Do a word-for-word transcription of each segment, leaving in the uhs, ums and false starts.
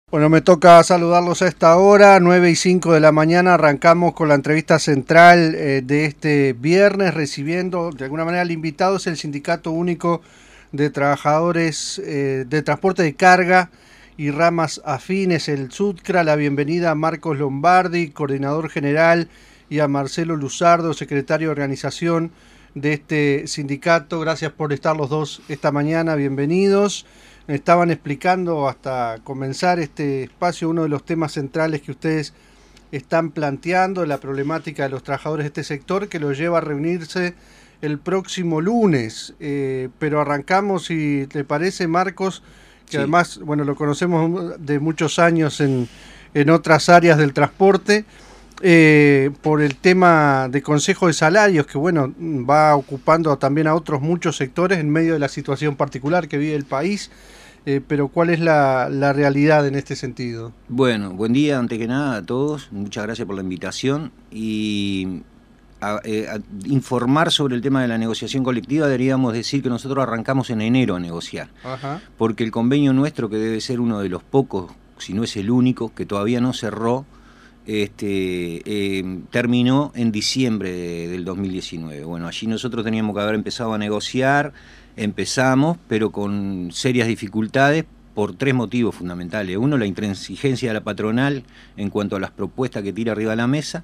Bueno, me toca saludarlos a esta hora, nueve y cinco de la mañana, arrancamos con la entrevista central eh, de este viernes, recibiendo de alguna manera al invitado, es el Sindicato Único de Trabajadores eh, de Transporte de Carga y Ramas Afines, el SUTCRA. La bienvenida a Marcos Lombardi, coordinador general, y a Marcelo Luzardo, secretario de organización de este sindicato. Gracias por estar los dos esta mañana, bienvenidos. Me estaban explicando hasta comenzar este espacio uno de los temas centrales que ustedes están planteando, la problemática de los trabajadores de este sector, que los lleva a reunirse el próximo lunes. Eh, pero arrancamos, si te parece, Marcos, que sí. Además, bueno, lo conocemos de muchos años en, en otras áreas del transporte, eh, por el tema de Consejo de Salarios, que bueno, va ocupando también a otros muchos sectores en medio de la situación particular que vive el país. Eh, pero ¿cuál es la, la realidad en este sentido? Bueno, buen día antes que nada a todos, muchas gracias por la invitación y a, eh, a informar sobre el tema de la negociación colectiva. Deberíamos decir que nosotros arrancamos en enero a negociar. Ajá. Porque el convenio nuestro, que debe ser uno de los pocos, si no es el único, que todavía no cerró, este, eh, terminó en diciembre de, del dos mil diecinueve. Bueno, allí nosotros teníamos que haber empezado a negociar. Empezamos, pero con serias dificultades por tres motivos fundamentales. Uno, la intransigencia de la patronal en cuanto a las propuestas que tira arriba de la mesa.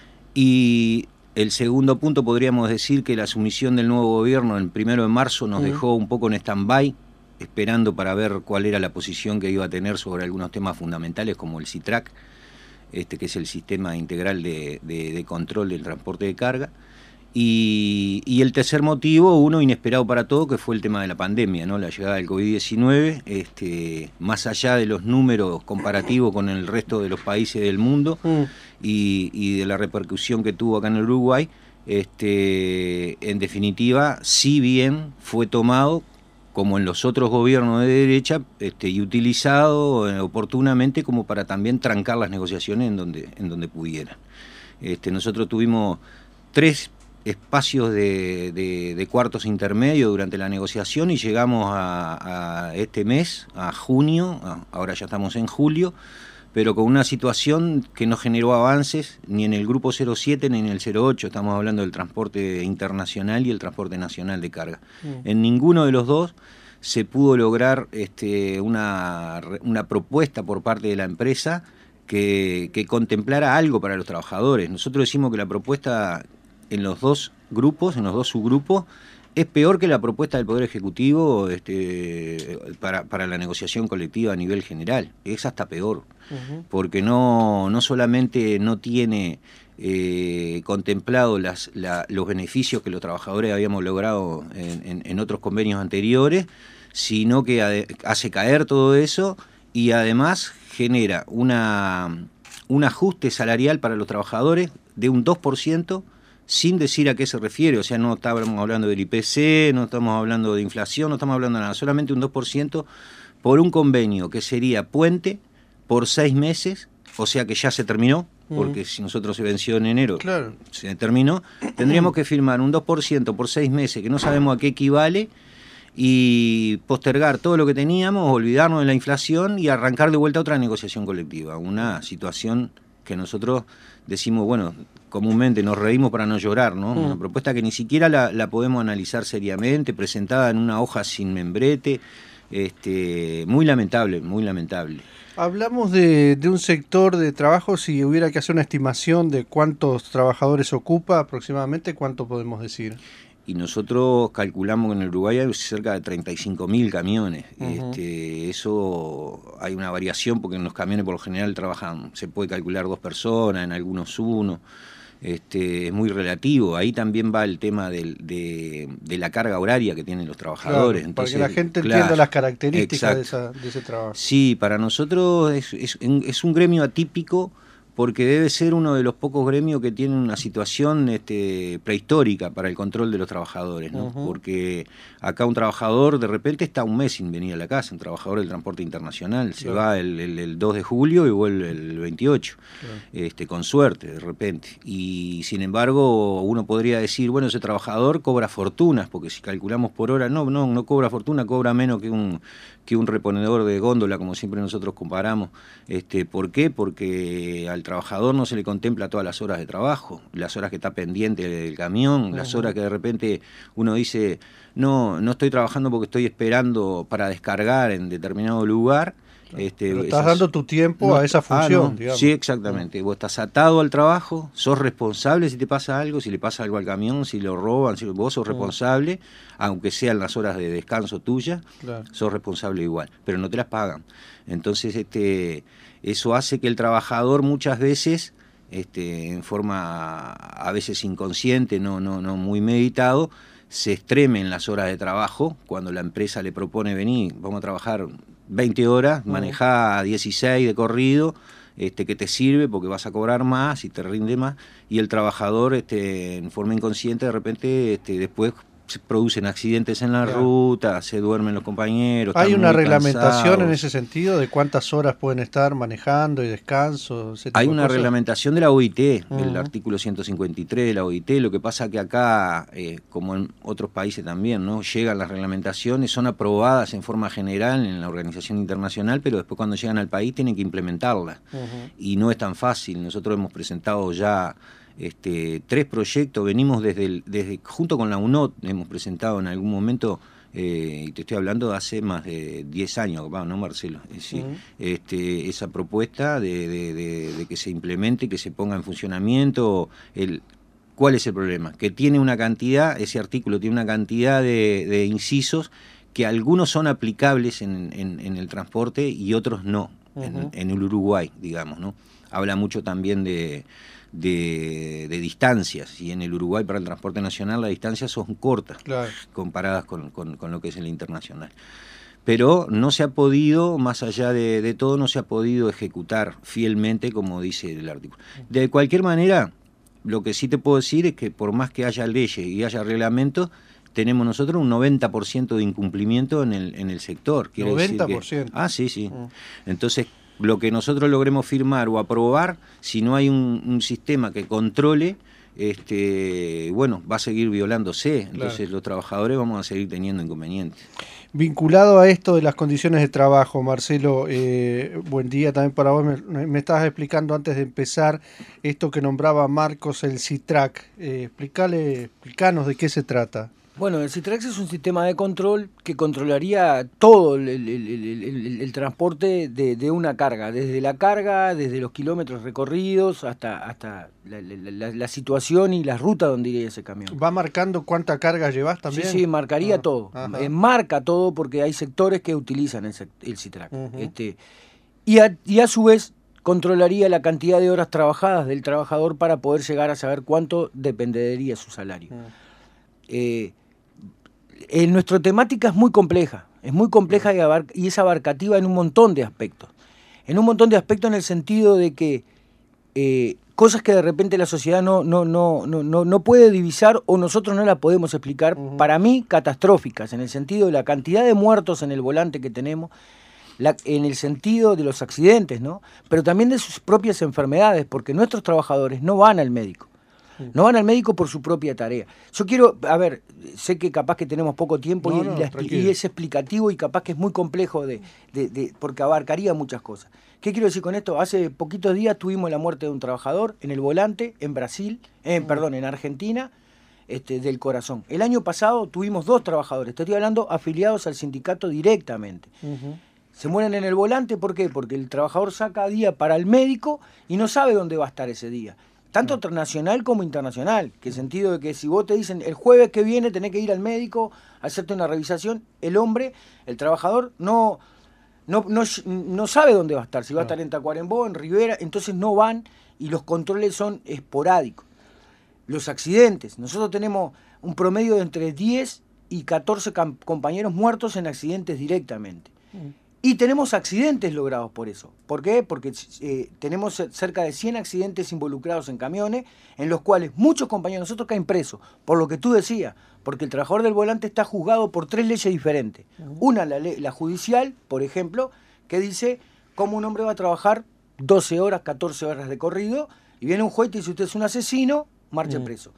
Y el segundo punto, podríamos decir que la sumisión del nuevo gobierno el primero de marzo nos uh-huh. dejó un poco en stand-by, esperando para ver cuál era la posición que iba a tener sobre algunos temas fundamentales como el SITRAC, este, que es el Sistema Integral de, de, de Control del Transporte de Carga. Y, y el tercer motivo, uno inesperado para todo, que fue el tema de la pandemia, ¿no? La llegada del COVID diecinueve, este, más allá de los números comparativos con el resto de los países del mundo mm. y, y de la repercusión que tuvo acá en el Uruguay, este, en definitiva, si bien fue tomado, como en los otros gobiernos de derecha, este, y utilizado eh, oportunamente como para también trancar las negociaciones en donde, en donde pudieran. Este, nosotros tuvimos tres espacios de, de, de cuartos intermedios durante la negociación y llegamos a, a este mes, a junio, a, ahora ya estamos en julio, pero con una situación que no generó avances ni en el grupo cero siete ni en el cero ocho, estamos hablando del transporte internacional y el transporte nacional de carga. Mm. En ninguno de los dos se pudo lograr este, una, una propuesta por parte de la empresa que, que contemplara algo para los trabajadores. Nosotros decimos que la propuesta en los dos grupos, en los dos subgrupos, es peor que la propuesta del Poder Ejecutivo este, para, para la negociación colectiva a nivel general. Es hasta peor, uh-huh. porque no, no solamente no tiene eh, contemplado las, la, los beneficios que los trabajadores habíamos logrado en, en, en otros convenios anteriores, sino que ade- hace caer todo eso y además genera una, un ajuste salarial para los trabajadores de un dos por ciento, sin decir a qué se refiere. O sea, no estamos hablando del I P C, no estamos hablando de inflación, no estamos hablando de nada, solamente un dos por ciento por un convenio que sería puente por seis meses, o sea que ya se terminó, porque mm. si nosotros se venció en enero, claro. se terminó, tendríamos que firmar un dos por ciento por seis meses, que no sabemos a qué equivale, y postergar todo lo que teníamos, olvidarnos de la inflación y arrancar de vuelta a otra negociación colectiva, una situación que nosotros decimos, bueno, comúnmente nos reímos para no llorar, ¿no? Mm. Una propuesta que ni siquiera la, la podemos analizar seriamente, presentada en una hoja sin membrete, este, muy lamentable, muy lamentable. Hablamos de, de un sector de trabajo, si hubiera que hacer una estimación de cuántos trabajadores ocupa aproximadamente, ¿cuánto podemos decir? Y nosotros calculamos que en el Uruguay hay cerca de treinta y cinco mil camiones. Uh-huh. Este, eso hay una variación porque en los camiones por lo general trabajan, se puede calcular dos personas, en algunos uno. Este, es muy relativo. Ahí también va el tema del, de, de la carga horaria que tienen los trabajadores. Claro, Entonces, para que la gente claro, entienda las características de, esa, de ese trabajo. Sí, para nosotros es, es, es un gremio atípico porque debe ser uno de los pocos gremios que tienen una situación este, prehistórica para el control de los trabajadores, ¿no? Uh-huh. Porque acá un trabajador de repente está un mes sin venir a la casa, un trabajador del transporte internacional, se claro. va el, el, el dos de julio y vuelve el veintiocho, claro. este, con suerte de repente. Y sin embargo uno podría decir, bueno, ese trabajador cobra fortunas, porque si calculamos por hora, no, no, no cobra fortuna, cobra menos que un, que un reponedor de góndola, como siempre nosotros comparamos. Este, ¿Por qué? Porque al trabajador no se le contempla todas las horas de trabajo, las horas que está pendiente del camión, uh-huh. las horas que de repente uno dice, no, no estoy trabajando porque estoy esperando para descargar en determinado lugar. Este, Pero estás esas, dando tu tiempo no, a esa función, ah, no, digamos. Sí, exactamente. Uh-huh. Vos estás atado al trabajo, sos responsable si te pasa algo, si le pasa algo al camión, si lo roban, si vos sos uh-huh. responsable, aunque sean las horas de descanso tuyas, claro. sos responsable igual, pero no te las pagan. Entonces, este, eso hace que el trabajador muchas veces, este, en forma a veces inconsciente, no, no, no muy meditado, se extreme en las horas de trabajo cuando la empresa le propone venir, vamos a trabajar veinte horas, uh-huh. manejá dieciséis de corrido, este, que te sirve porque vas a cobrar más y te rinde más, y el trabajador este, en forma inconsciente de repente este, después se producen accidentes en la claro. ruta, se duermen los compañeros. ¿Hay una reglamentación cansados. en ese sentido de cuántas horas pueden estar manejando y descanso? Ese tipo Hay de una cosas? reglamentación de la O I T, uh-huh. el artículo ciento cincuenta y tres de la O I T, lo que pasa que acá, eh, como en otros países también, ¿no? Llegan las reglamentaciones, son aprobadas en forma general en la organización internacional, pero después cuando llegan al país tienen que implementarlas. Uh-huh. Y no es tan fácil. Nosotros hemos presentado ya Este, tres proyectos, venimos desde, el, desde junto con la U N O T, hemos presentado en algún momento, eh, y te estoy hablando de hace más de diez años, ¿no, Marcelo? Es decir, uh-huh. este, esa propuesta de, de, de, de que se implemente, que se ponga en funcionamiento. El, ¿Cuál es el problema? Que tiene una cantidad, ese artículo tiene una cantidad de, de incisos que algunos son aplicables en, en, en el transporte y otros no, uh-huh. en, en el Uruguay, digamos, ¿no? Habla mucho también de... De, de distancias, y en el Uruguay para el transporte nacional las distancias son cortas, claro. comparadas con, con, con lo que es el internacional. Pero no se ha podido, más allá de, de todo, no se ha podido ejecutar fielmente como dice el artículo. De cualquier manera, lo que sí te puedo decir es que por más que haya leyes y haya reglamentos, tenemos nosotros un noventa por ciento de incumplimiento en el, en el sector. Quiere noventa por ciento. Decir que, ah, sí, sí. Uh. Entonces, lo que nosotros logremos firmar o aprobar, si no hay un, un sistema que controle, este, bueno, va a seguir violándose. Entonces claro. los trabajadores vamos a seguir teniendo inconvenientes. Vinculado a esto de las condiciones de trabajo, Marcelo, eh, buen día también para vos. Me, me estabas explicando antes de empezar esto que nombraba Marcos, el CITRAC. Eh, explicale, explicanos de qué se trata. Bueno, el CITRAC es un sistema de control que controlaría todo el, el, el, el, el transporte de, de una carga, desde la carga, desde los kilómetros recorridos hasta, hasta la, la, la situación y la ruta donde iría ese camión. ¿Va marcando cuánta carga llevas también? Sí, sí, marcaría ah, todo. Eh, marca todo porque hay sectores que utilizan el, el CITRAC. Uh-huh. este, y, a, y a su vez controlaría la cantidad de horas trabajadas del trabajador para poder llegar a saber cuánto dependería su salario. Uh-huh. eh, Eh, nuestra temática es muy compleja, es muy compleja y, abar y es abarcativa en un montón de aspectos. En un montón de aspectos en el sentido de que eh, cosas que de repente la sociedad no, no, no, no, no, no puede divisar o nosotros no la podemos explicar, uh-huh. para mí catastróficas, en el sentido de la cantidad de muertos en el volante que tenemos, la, en el sentido de los accidentes, ¿no? Pero también de sus propias enfermedades, porque nuestros trabajadores no van al médico. No van al médico por su propia tarea. Yo quiero, a ver, sé que capaz que tenemos poco tiempo no, y, no, y, la, y es explicativo y capaz que es muy complejo de, de, de, porque abarcaría muchas cosas. ¿Qué quiero decir con esto? Hace poquitos días tuvimos la muerte de un trabajador en el volante, en Brasil, eh, uh-huh. perdón, en Argentina, este, del corazón. El año pasado tuvimos dos trabajadores, te estoy hablando afiliados al sindicato directamente. Uh-huh. Se mueren en el volante, ¿por qué? Porque el trabajador saca día para el médico y no sabe dónde va a estar ese día. Tanto nacional como internacional, que en sentido de que si vos te dicen el jueves que viene tenés que ir al médico a hacerte una revisación, el hombre, el trabajador, no, no, no, no sabe dónde va a estar, si va a estar en Tacuarembó, en Rivera, entonces no van y los controles son esporádicos. Los accidentes, nosotros tenemos un promedio de entre diez y catorce compañeros muertos en accidentes directamente. Y tenemos accidentes logrados por eso. ¿Por qué? Porque eh, tenemos cerca de cien accidentes involucrados en camiones, en los cuales muchos compañeros nosotros caen presos, por lo que tú decías, porque el trabajador del volante está juzgado por tres leyes diferentes. Uh-huh. Una, la, ley, la judicial, por ejemplo, que dice cómo un hombre va a trabajar doce horas, catorce horas de corrido, y viene un juez y dice, usted es un asesino, marche uh-huh. preso.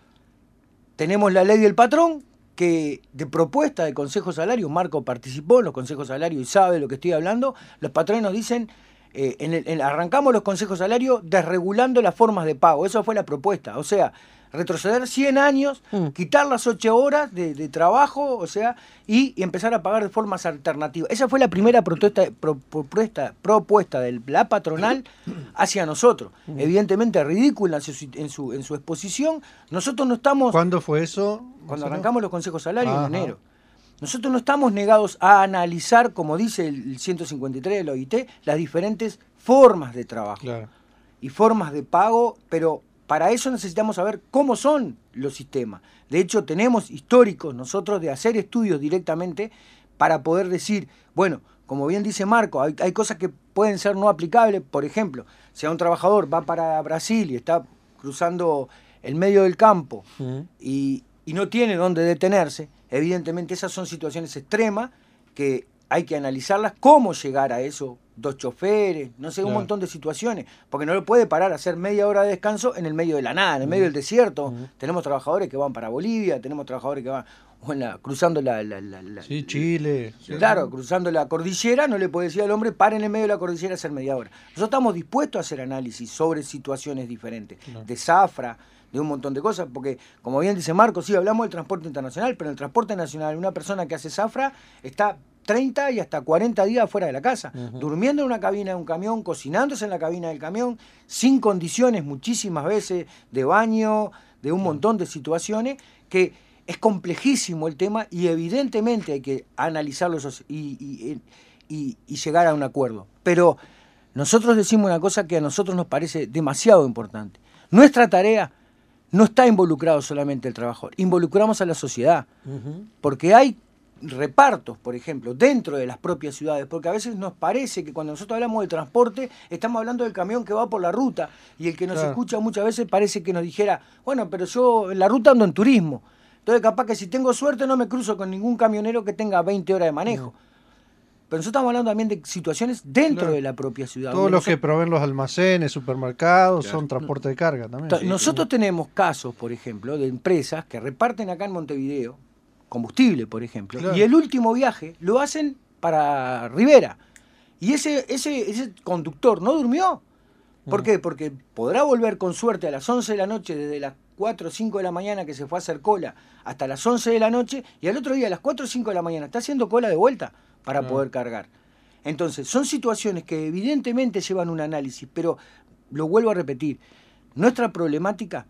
Tenemos la ley del patrón, que de propuesta de Consejo Salario, Marco participó en los Consejos Salarios y sabe de lo que estoy hablando, los patrones nos dicen, eh, en el, en, arrancamos los Consejos Salarios desregulando las formas de pago, esa fue la propuesta, o sea, retroceder cien años, mm. quitar las ocho horas de, de trabajo, o sea, y, y empezar a pagar de formas alternativas. Esa fue la primera protesta, pro, propuesta, propuesta de la patronal hacia nosotros. Mm. Evidentemente ridícula en su, en, su, en su exposición. Nosotros no estamos... ¿Cuándo fue eso? Cuando arrancamos los consejos salarios en enero. Nosotros no estamos negados a analizar, como dice el ciento cincuenta y tres de la O I T, las diferentes formas de trabajo claro. y formas de pago, pero para eso necesitamos saber cómo son los sistemas. De hecho, tenemos históricos nosotros de hacer estudios directamente para poder decir, bueno, como bien dice Marco, hay, hay cosas que pueden ser no aplicables. Por ejemplo, si a un trabajador va para Brasil y está cruzando el medio del campo uh-huh. y... y no tiene dónde detenerse, evidentemente esas son situaciones extremas que hay que analizarlas, cómo llegar a eso, dos choferes, no sé, un claro. montón de situaciones, porque no lo puede parar a hacer media hora de descanso en el medio de la nada, en el medio del desierto. Uh-huh. Tenemos trabajadores que van para Bolivia, tenemos trabajadores que van o en la, cruzando la, la, la, la... Sí, Chile. Claro, cruzando la cordillera, no le puede decir al hombre, paren en el medio de la cordillera a hacer media hora. Nosotros estamos dispuestos a hacer análisis sobre situaciones diferentes, claro. de zafra, de un montón de cosas, porque como bien dice Marco, sí, hablamos del transporte internacional, pero en el transporte nacional una persona que hace zafra está treinta y hasta cuarenta días fuera de la casa, uh-huh. durmiendo en una cabina de un camión, cocinándose en la cabina del camión, sin condiciones muchísimas veces de baño, de un uh-huh. montón de situaciones, que es complejísimo el tema y evidentemente hay que analizarlo y, y, y, y llegar a un acuerdo. Pero nosotros decimos una cosa que a nosotros nos parece demasiado importante. Nuestra tarea no está involucrado solamente el trabajador, involucramos a la sociedad, uh-huh. porque hay repartos, por ejemplo, dentro de las propias ciudades, porque a veces nos parece que cuando nosotros hablamos de transporte, estamos hablando del camión que va por la ruta, y el que nos claro. escucha muchas veces parece que nos dijera, bueno, pero yo en la ruta ando en turismo, entonces capaz que si tengo suerte no me cruzo con ningún camionero que tenga veinte horas de manejo. Uh-huh. Pero nosotros estamos hablando también de situaciones dentro claro. de la propia ciudad. Todos los nosotros... que proveen los almacenes, supermercados, claro. son transporte de carga también. Sí. Nosotros tenemos casos, por ejemplo, de empresas que reparten acá en Montevideo combustible, por ejemplo, claro. y el último viaje lo hacen para Rivera. Y ese, ese, ese conductor no durmió. ¿Por uh-huh. qué? Porque podrá volver con suerte a las once de la noche, desde las cuatro o cinco de la mañana que se fue a hacer cola, hasta las once de la noche, y al otro día a las cuatro o cinco de la mañana está haciendo cola de vuelta para uh-huh. poder cargar. Entonces, son situaciones que evidentemente llevan un análisis, pero lo vuelvo a repetir, nuestra problemática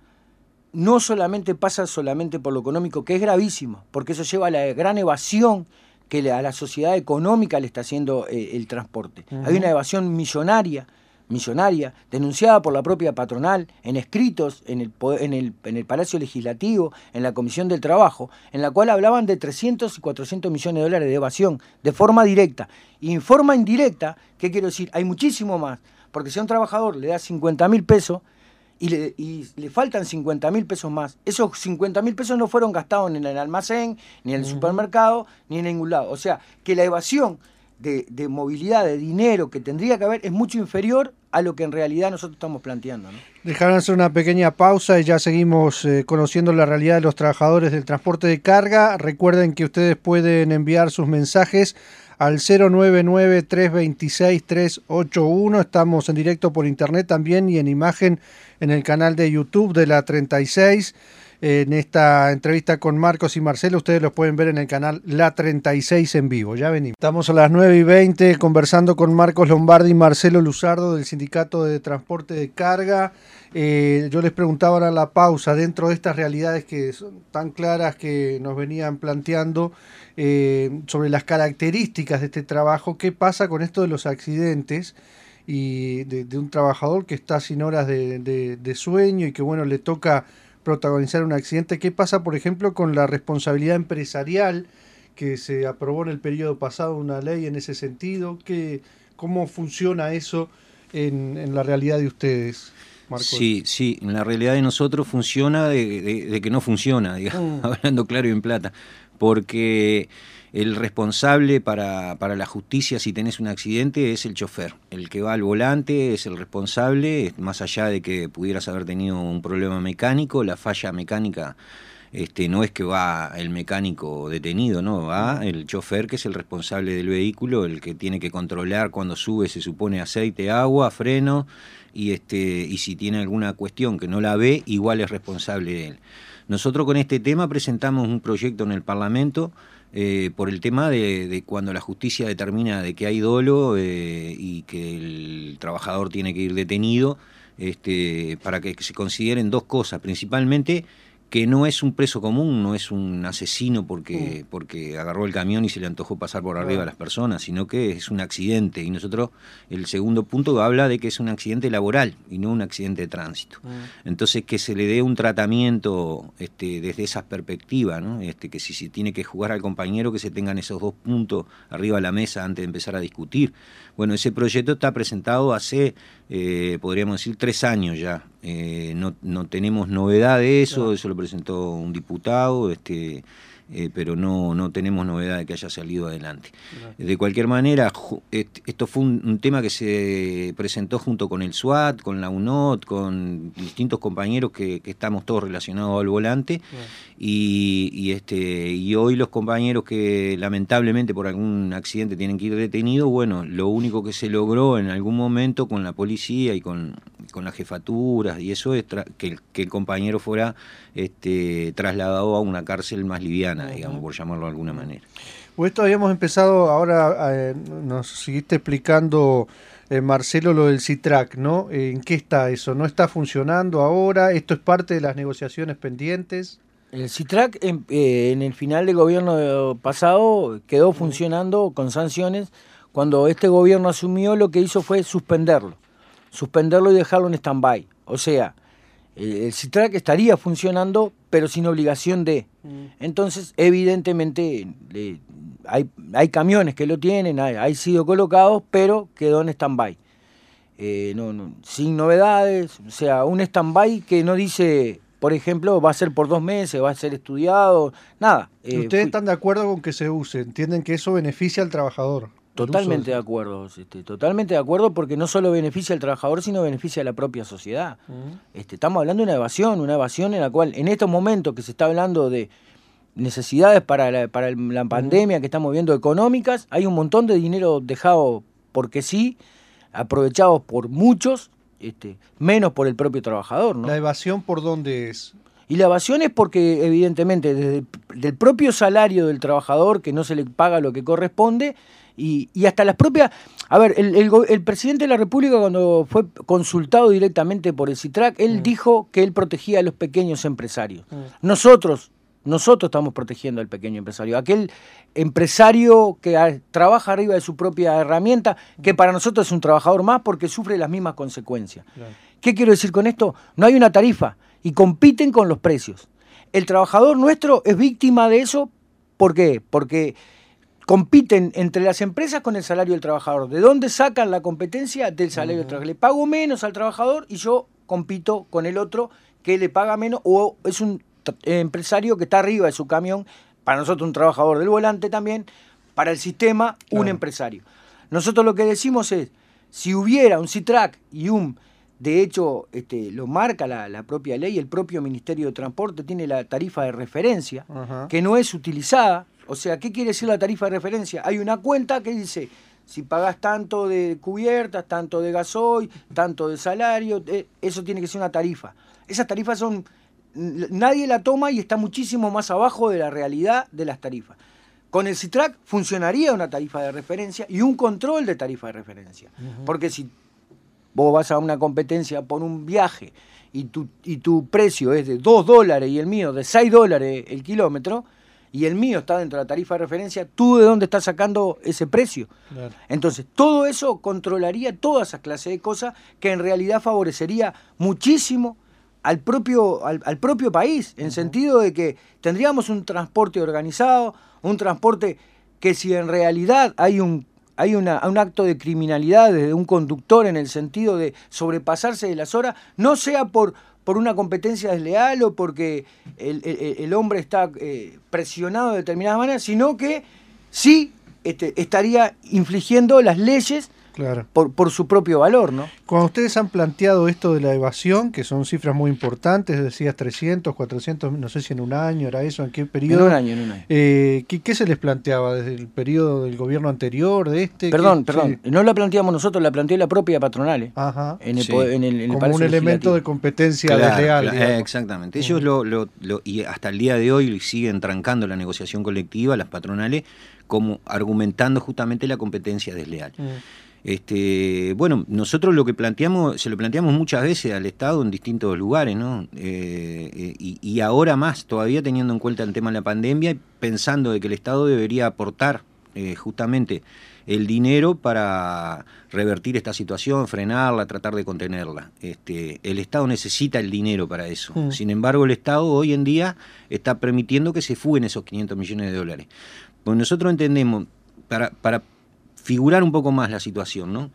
no solamente pasa solamente por lo económico, que es gravísimo, porque eso lleva a la gran evasión que a la sociedad económica le está haciendo eh, el transporte. Uh-huh. Hay una evasión millonaria, millonaria, denunciada por la propia patronal, en escritos en el, en, el, en el Palacio Legislativo, en la Comisión del Trabajo, en la cual hablaban de trescientos y cuatrocientos millones de dólares de evasión, de forma directa. Y en forma indirecta, ¿qué quiero decir? Hay muchísimo más, porque si a un trabajador le da cincuenta mil pesos, Y le, y le faltan cincuenta mil pesos más. Esos cincuenta mil pesos no fueron gastados ni en el almacén, ni en el uh-huh. supermercado, ni en ningún lado. O sea, que la evasión de, de movilidad, de dinero que tendría que haber es mucho inferior a lo que en realidad nosotros estamos planteando, ¿no? Dejarán hacer una pequeña pausa y ya seguimos eh, conociendo la realidad de los trabajadores del transporte de carga. Recuerden que ustedes pueden enviar sus mensajes al cero nueve nueve, tres dos seis, tres ocho uno. Estamos en directo por internet también y en imagen en el canal de YouTube de la treinta y seis. En esta entrevista con Marcos y Marcelo, ustedes los pueden ver en el canal La treinta y seis en vivo. Ya venimos. Estamos a las nueve y veinte conversando con Marcos Lombardi y Marcelo Luzardo del Sindicato de Transporte de Carga. Eh, yo les preguntaba ahora en la pausa, dentro de estas realidades que son tan claras que nos venían planteando, eh, sobre las características de este trabajo, ¿qué pasa con esto de los accidentes y de, de un trabajador que está sin horas de, de, de sueño y que, bueno, le toca protagonizar un accidente? ¿Qué pasa, por ejemplo, con la responsabilidad empresarial que se aprobó en el periodo pasado una ley en ese sentido. ¿Qué, ¿Cómo funciona eso en, en la realidad de ustedes, Marcos? Sí, sí, en la realidad de nosotros funciona de, de, de que no funciona, digamos, mm. hablando claro y en plata, porque el responsable para, para la justicia si tenés un accidente es el chofer, el que va al volante es el responsable, más allá de que pudieras haber tenido un problema mecánico, la falla mecánica este, no es que va el mecánico detenido, no, va el chofer que es el responsable del vehículo, el que tiene que controlar cuando sube, se supone, aceite, agua, freno, y, este, y si tiene alguna cuestión que no la ve, igual es responsable de él. Nosotros con este tema presentamos un proyecto en el Parlamento eh, por el tema de, de cuando la justicia determina de que hay dolo eh, y que el trabajador tiene que ir detenido, este, para que se consideren dos cosas, principalmente que no es un preso común, no es un asesino porque, uh. porque agarró el camión y se le antojó pasar por arriba uh. a las personas, sino que es un accidente. Y nosotros, el segundo punto habla de que es un accidente laboral y no un accidente de tránsito. Uh. Entonces, que se le dé un tratamiento este, desde esa perspectiva, ¿no? Este, que si se tiene que jugar al compañero, que se tengan esos dos puntos arriba de la mesa antes de empezar a discutir. Bueno, ese proyecto está presentado hace, eh, podríamos decir, tres años ya. Eh, no, no tenemos novedad de eso, no. Eso lo presentó un diputado, este, eh, pero no, no tenemos novedad de que haya salido adelante. No. De cualquier manera, esto fue un, un tema que se presentó junto con el SWAT, con la U N O T, con distintos compañeros que, que estamos todos relacionados al volante, no. y, y, este, y hoy los compañeros que lamentablemente por algún accidente tienen que ir detenidos, bueno, lo único que se logró en algún momento con la policía y con, con las jefaturas y eso es que el, que el compañero fuera este, trasladado a una cárcel más liviana, digamos, por llamarlo de alguna manera. Pues esto habíamos empezado, ahora eh, nos seguiste explicando, eh, Marcelo, lo del CITRAC, ¿no? ¿En qué está eso? ¿No está funcionando ahora? ¿Esto es parte de las negociaciones pendientes? El CITRAC en, eh, en el final del gobierno pasado quedó funcionando con sanciones. Cuando este gobierno asumió, lo que hizo fue suspenderlo. suspenderlo y dejarlo en stand-by. O sea, el, el CITRAC estaría funcionando, pero sin obligación de. Mm. Entonces, evidentemente, le, hay, hay camiones que lo tienen, hay, hay sido colocados, pero quedó en stand-by. Eh, no, no, sin novedades, o sea, un stand-by que no dice, por ejemplo, va a ser por dos meses, va a ser estudiado, nada. Eh, ¿Ustedes fui... están de acuerdo con que se use? ¿Entienden que eso beneficia al trabajador? Totalmente de acuerdo, este, totalmente de acuerdo, porque no solo beneficia al trabajador, sino beneficia a la propia sociedad. Uh-huh. Este, estamos hablando de una evasión, una evasión en la cual, en estos momentos que se está hablando de necesidades para la, para la pandemia uh-huh. que estamos viendo económicas, hay un montón de dinero dejado porque sí, aprovechados por muchos, este, menos por el propio trabajador, ¿no? ¿La evasión por dónde es? Y la evasión es porque, evidentemente, desde el del propio salario del trabajador, que no se le paga lo que corresponde, Y, y hasta las propias... A ver, el, el, el presidente de la República, cuando fue consultado directamente por el CITRAC, él mm. dijo que él protegía a los pequeños empresarios. Mm. Nosotros, nosotros estamos protegiendo al pequeño empresario. Aquel empresario que a, trabaja arriba de su propia herramienta, que para nosotros es un trabajador más porque sufre las mismas consecuencias. Claro. ¿Qué quiero decir con esto? No hay una tarifa y compiten con los precios. El trabajador nuestro es víctima de eso. ¿Por qué? Porque... compiten entre las empresas con el salario del trabajador. ¿De dónde sacan la competencia? Del salario uh-huh. del trabajador. Le pago menos al trabajador y yo compito con el otro que le paga menos, o es un empresario que está arriba de su camión, para nosotros un trabajador del volante también, para el sistema claro. un empresario. Nosotros lo que decimos es, si hubiera un CITRAC y un, de hecho este, lo marca la, la propia ley, el propio Ministerio de Transporte tiene la tarifa de referencia, uh-huh. que no es utilizada. O sea, ¿qué quiere decir la tarifa de referencia? Hay una cuenta que dice, si pagás tanto de cubiertas, tanto de gasoil, tanto de salario, eh, eso tiene que ser una tarifa. Esas tarifas son, nadie la toma y está muchísimo más abajo de la realidad de las tarifas. Con el CITRAC funcionaría una tarifa de referencia y un control de tarifa de referencia. Uh-huh. Porque si vos vas a una competencia por un viaje y tu, y tu precio es de dos dólares y el mío de seis dólares el kilómetro, y el mío está dentro de la tarifa de referencia, ¿tú de dónde estás sacando ese precio? Claro. Entonces, todo eso controlaría toda esa clase de cosas que en realidad favorecería muchísimo al propio, al, al propio país, en uh-huh. sentido de que tendríamos un transporte organizado, un transporte que si en realidad hay un hay una, un acto de criminalidad de un conductor en el sentido de sobrepasarse de las horas, no sea por, por una competencia desleal o porque el, el, el hombre está eh, presionado de determinada manera, sino que sí este, estaría infligiendo las leyes claro. por, por su propio valor, ¿no? Cuando ustedes han planteado esto de la evasión, que son cifras muy importantes, decías trescientos, cuatrocientos, no sé si en un año era eso, en qué periodo. En un año, en un año. Eh, ¿qué, ¿Qué se les planteaba desde el periodo del gobierno anterior, de este? Perdón, ¿Qué, perdón, sí? no la planteamos nosotros, la planteó la propia patronal. ¿eh? Ajá. En el, sí. en el, en el Como un elemento de competencia claro, desleal. Claro, eh, exactamente. Ellos lo, lo, lo, y hasta el día de hoy siguen trancando la negociación colectiva, las patronales, como argumentando justamente la competencia desleal. Mm. Este, bueno, nosotros lo que planteamos, se lo planteamos muchas veces al Estado en distintos lugares, ¿no? Eh, eh, y, y ahora más, todavía teniendo en cuenta el tema de la pandemia y pensando de que el Estado debería aportar eh, justamente el dinero para revertir esta situación, frenarla, tratar de contenerla. Este, el Estado necesita el dinero para eso. Mm. Sin embargo, el Estado hoy en día está permitiendo que se fuguen esos quinientos millones de dólares. Pues nosotros entendemos, para... para figurar un poco más la situación, ¿no?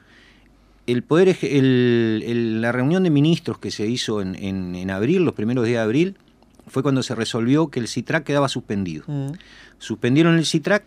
El poder, el, el, la reunión de ministros que se hizo en, en, en abril, los primeros días de abril, fue cuando se resolvió que el CITRAC quedaba suspendido. Mm. Suspendieron el CITRAC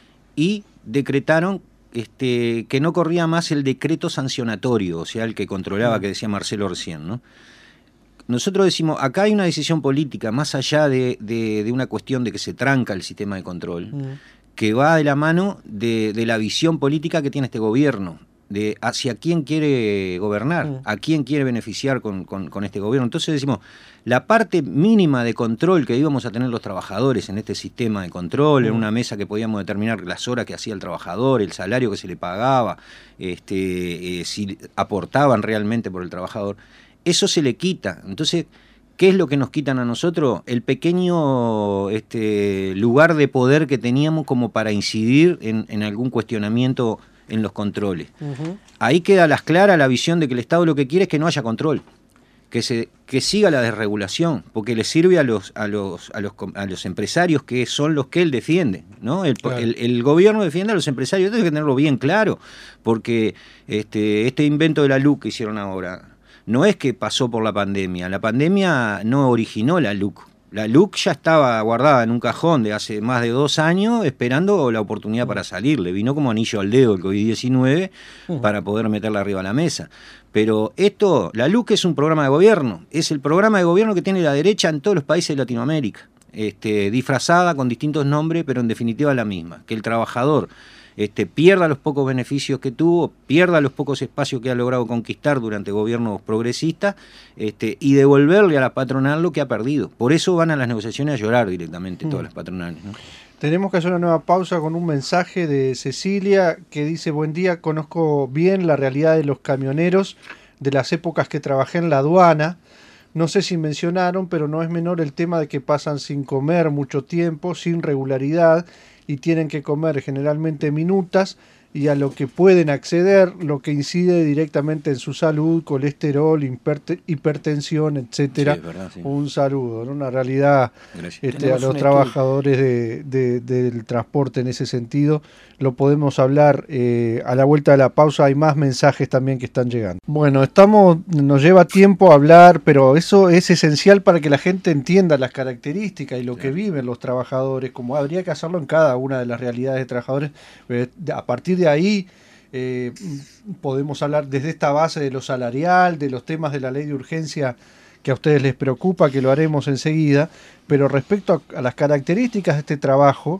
y decretaron este, que no corría más el decreto sancionatorio, o sea, el que controlaba, mm. que decía Marcelo recién, ¿no? Nosotros decimos, acá hay una decisión política, más allá de, de, de una cuestión de que se tranca el sistema de control, mm. que va de la mano de, de la visión política que tiene este gobierno, de hacia quién quiere gobernar, mm. a quién quiere beneficiar con, con, con este gobierno. Entonces decimos, la parte mínima de control que íbamos a tener los trabajadores en este sistema de control, mm. en una mesa que podíamos determinar las horas que hacía el trabajador, el salario que se le pagaba, este, eh, si aportaban realmente por el trabajador, eso se le quita. Entonces, ¿qué es lo que nos quitan a nosotros? El pequeño este, lugar de poder que teníamos como para incidir en, en algún cuestionamiento en los controles. Uh-huh. Ahí queda las claras la visión de que el Estado lo que quiere es que no haya control, que se que siga la desregulación, porque le sirve a los a los a los a los empresarios que son los que él defiende, ¿no? El, claro. el, el gobierno defiende a los empresarios, entonces hay que tenerlo bien claro, porque este este invento de la L U C que hicieron ahora no es que pasó por la pandemia. La pandemia no originó la L U C. La L U C ya estaba guardada en un cajón de hace más de dos años esperando la oportunidad para salir. Le vino como anillo al dedo el COVID diecinueve uh-huh. para poder meterla arriba a la mesa. Pero esto, la L U C es un programa de gobierno. Es el programa de gobierno que tiene la derecha en todos los países de Latinoamérica. Este, disfrazada con distintos nombres, pero en definitiva la misma. Que el trabajador Este, pierda los pocos beneficios que tuvo, pierda los pocos espacios que ha logrado conquistar durante gobiernos progresistas este, y devolverle a la patronal lo que ha perdido. Por eso van a las negociaciones a llorar directamente mm. todas las patronales, ¿no? Tenemos que hacer una nueva pausa con un mensaje de Cecilia que dice: buen día, conozco bien la realidad de los camioneros de las épocas que trabajé en la aduana. No sé si mencionaron, pero no es menor el tema de que pasan sin comer mucho tiempo, sin regularidad, y tienen que comer generalmente minutas y a lo que pueden acceder, lo que incide directamente en su salud, colesterol, hipertensión, etcétera. Sí, verdad, sí. Un saludo, ¿no? Una realidad este, a los trabajadores de, de, del transporte en ese sentido. Lo podemos hablar eh, a la vuelta de la pausa. Hay más mensajes también que están llegando. Bueno, estamos, nos lleva tiempo hablar, pero eso es esencial para que la gente entienda las características y lo claro. que viven los trabajadores, como habría que hacerlo en cada una de las realidades de trabajadores. Eh, a partir de ahí eh, podemos hablar desde esta base de lo salarial, de los temas de la ley de urgencia que a ustedes les preocupa, que lo haremos enseguida, pero respecto a, a las características de este trabajo,